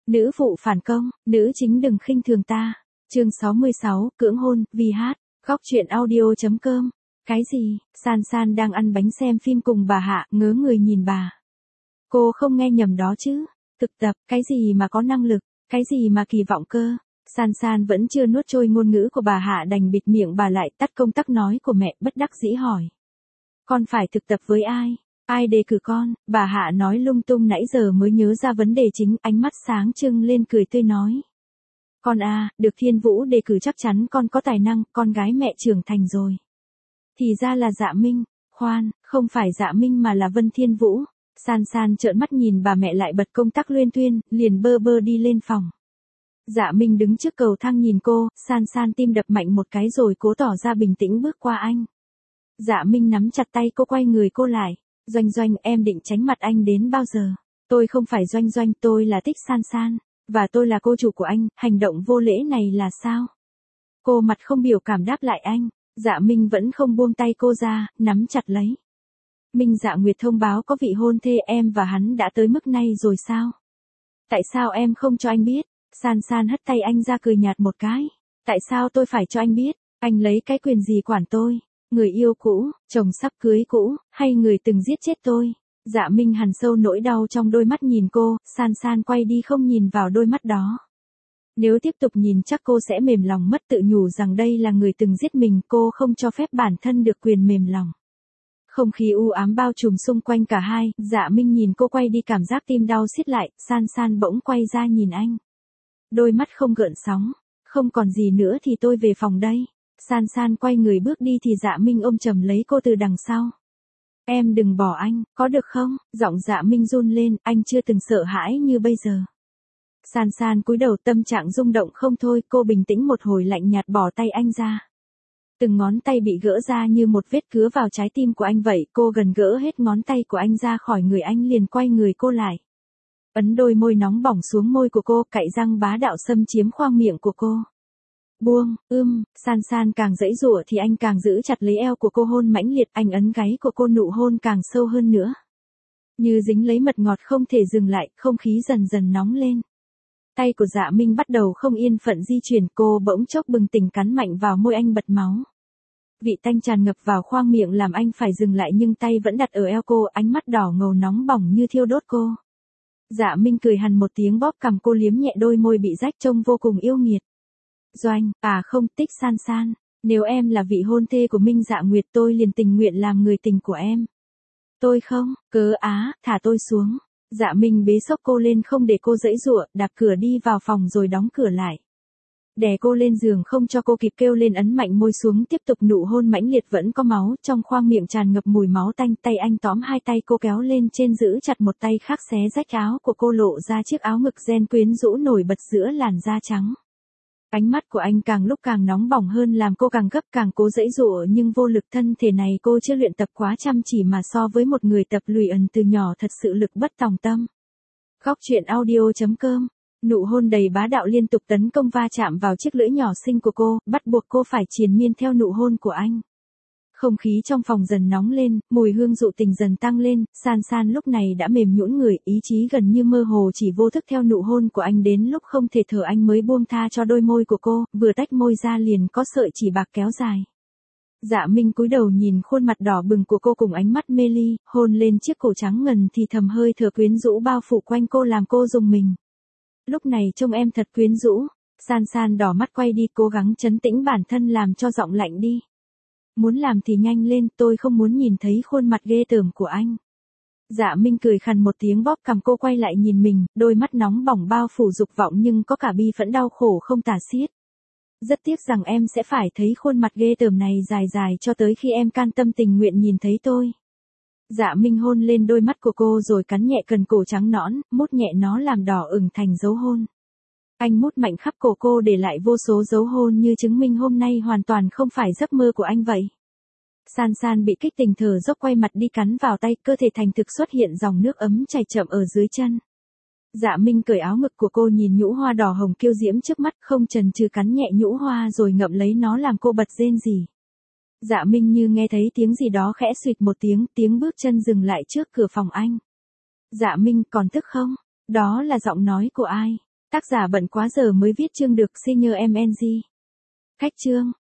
Nữ phụ phản công, nữ chính đừng khinh thường ta. Chương 66, cưỡng hôn, vì hát. Góc truyện audio.com. Cái gì? San San đang ăn bánh xem phim cùng bà Hạ, ngớ người nhìn bà. Cô không nghe nhầm đó chứ? Thực tập, cái gì mà có năng lực, cái gì mà kỳ vọng cơ? San San vẫn chưa nuốt trôi ngôn ngữ của bà Hạ, đành bịt miệng bà lại, tắt công tắc nói của mẹ, bất đắc dĩ hỏi. Con phải thực tập với ai? Ai đề cử con? Bà Hạ nói lung tung, nãy giờ mới nhớ ra vấn đề chính, ánh mắt sáng trưng lên cười tươi nói. Con à, được Thiên Vũ đề cử, chắc chắn con có tài năng, con gái mẹ trưởng thành rồi. Thì ra là Dạ Minh. Khoan, không phải Dạ Minh mà là Vân Thiên Vũ. San San trợn mắt nhìn bà mẹ lại bật công tắc luyên thuyên, liền bơ bơ đi lên phòng. Dạ Minh đứng trước cầu thang nhìn cô, San San tim đập mạnh một cái rồi cố tỏ ra bình tĩnh bước qua anh. Dạ Minh nắm chặt tay cô, quay người cô lại. Doanh Doanh, em định tránh mặt anh đến bao giờ? Tôi không phải Doanh Doanh, tôi là Tích San San. Và tôi là cô chủ của anh, hành động vô lễ này là sao? Cô mặt không biểu cảm đáp lại anh. Dạ Minh vẫn không buông tay cô ra, nắm chặt lấy. Minh Dạ Nguyệt thông báo có vị hôn thê, em và hắn đã tới mức này rồi sao? Tại sao em không cho anh biết? San San hất tay anh ra, cười nhạt một cái. Tại sao tôi phải cho anh biết? Anh lấy cái quyền gì quản tôi? Người yêu cũ, chồng sắp cưới cũ, hay người từng giết chết tôi? Dạ Minh hằn sâu nỗi đau trong đôi mắt nhìn cô, San San quay đi không nhìn vào đôi mắt đó. Nếu tiếp tục nhìn chắc cô sẽ mềm lòng mất, tự nhủ rằng đây là người từng giết mình, cô không cho phép bản thân được quyền mềm lòng. Không khí u ám bao trùm xung quanh cả hai, Dạ Minh nhìn cô quay đi, cảm giác tim đau xiết lại, San San bỗng quay ra nhìn anh. Đôi mắt không gợn sóng. Không còn gì nữa thì tôi về phòng đây. San San quay người bước đi thì Dạ Minh ôm chầm lấy cô từ đằng sau. Em đừng bỏ anh, có được không? Giọng Dạ Minh run lên, anh chưa từng sợ hãi như bây giờ. San San cúi đầu, tâm trạng rung động không thôi, cô bình tĩnh một hồi lạnh nhạt bỏ tay anh ra. Từng ngón tay bị gỡ ra như một vết cứa vào trái tim của anh vậy, cô gần gỡ hết ngón tay của anh ra khỏi người anh, liền quay người cô lại. Ấn đôi môi nóng bỏng xuống môi của cô, cạy răng bá đạo xâm chiếm khoang miệng của cô. Buông, San San càng giãy giụa thì anh càng giữ chặt lấy eo của cô, hôn mãnh liệt, anh ấn gáy của cô, nụ hôn càng sâu hơn nữa. Như dính lấy mật ngọt không thể dừng lại, không khí dần dần nóng lên. Tay của Dạ Minh bắt đầu không yên phận di chuyển, cô bỗng chốc bừng tỉnh cắn mạnh vào môi anh, bật máu. Vị tanh tràn ngập vào khoang miệng làm anh phải dừng lại, nhưng tay vẫn đặt ở eo cô, ánh mắt đỏ ngầu nóng bỏng như thiêu đốt cô. Dạ Minh cười hằn một tiếng, bóp cằm cô, liếm nhẹ đôi môi bị rách trông vô cùng yêu nghiệt. Doanh, à không, Tích San San, nếu em là vị hôn thê của Minh Dạ Nguyệt, tôi liền tình nguyện làm người tình của em. Tôi không, cớ á, thả tôi xuống. Dạ Minh bế xốc cô lên không để cô giãy giụa, đạp cửa đi vào phòng rồi đóng cửa lại. Đè cô lên giường không cho cô kịp kêu lên, ấn mạnh môi xuống, tiếp tục nụ hôn mãnh liệt, vẫn có máu, trong khoang miệng tràn ngập mùi máu tanh. Tay anh tóm hai tay cô kéo lên trên, giữ chặt một tay khác xé rách áo của cô, lộ ra chiếc áo ngực ren quyến rũ nổi bật giữa làn da trắng. Ánh mắt của anh càng lúc càng nóng bỏng hơn, làm cô càng gấp, càng cố giãy giụa nhưng vô lực. Thân thể này cô chưa luyện tập quá chăm chỉ mà so với một người tập luyện từ nhỏ thật sự lực bất tòng tâm. Góc truyện audio.com. Nụ hôn đầy bá đạo liên tục tấn công, va chạm vào chiếc lưỡi nhỏ xinh của cô, bắt buộc cô phải triền miên theo nụ hôn của anh. Không khí trong phòng dần nóng lên, mùi hương dụ tình dần tăng lên, San San lúc này đã mềm nhũn người, ý chí gần như mơ hồ, chỉ vô thức theo nụ hôn của anh, đến lúc không thể thở anh mới buông tha cho đôi môi của cô, vừa tách môi ra liền có sợi chỉ bạc kéo dài. Dạ Minh cúi đầu nhìn khuôn mặt đỏ bừng của cô cùng ánh mắt mê ly, hôn lên chiếc cổ trắng ngần thì thầm, hơi thở quyến rũ bao phủ quanh cô làm cô rùng mình. Lúc này trông em thật quyến rũ. San San đỏ mắt quay đi, cố gắng trấn tĩnh bản thân làm cho giọng lạnh đi. Muốn làm thì nhanh lên, tôi không muốn nhìn thấy khuôn mặt ghê tởm của anh. Dạ Minh cười khàn một tiếng, bóp cằm cô quay lại nhìn mình, đôi mắt nóng bỏng bao phủ dục vọng nhưng có cả bi phẫn đau khổ không tả xiết. Rất tiếc rằng em sẽ phải thấy khuôn mặt ghê tởm này dài dài cho tới khi em can tâm tình nguyện nhìn thấy tôi. Dạ Minh hôn lên đôi mắt của cô rồi cắn nhẹ cần cổ trắng nõn, mút nhẹ nó làm đỏ ửng thành dấu hôn. Anh mút mạnh khắp cổ cô, để lại vô số dấu hôn như chứng minh hôm nay hoàn toàn không phải giấc mơ của anh vậy. San San bị kích tình thở dốc, quay mặt đi cắn vào tay, cơ thể thành thực xuất hiện dòng nước ấm chảy chậm ở dưới chân. Dạ Minh cởi áo ngực của cô, nhìn nhũ hoa đỏ hồng kiêu diễm trước mắt, không chần chừ cắn nhẹ nhũ hoa rồi ngậm lấy nó làm cô bật rên rỉ. Dạ Minh như nghe thấy tiếng gì đó khẽ xụt một tiếng, tiếng bước chân dừng lại trước cửa phòng anh. Dạ Minh, còn thức không? Đó là giọng nói của ai? Tác giả bận quá giờ mới viết chương được senior MNG. Khách chương.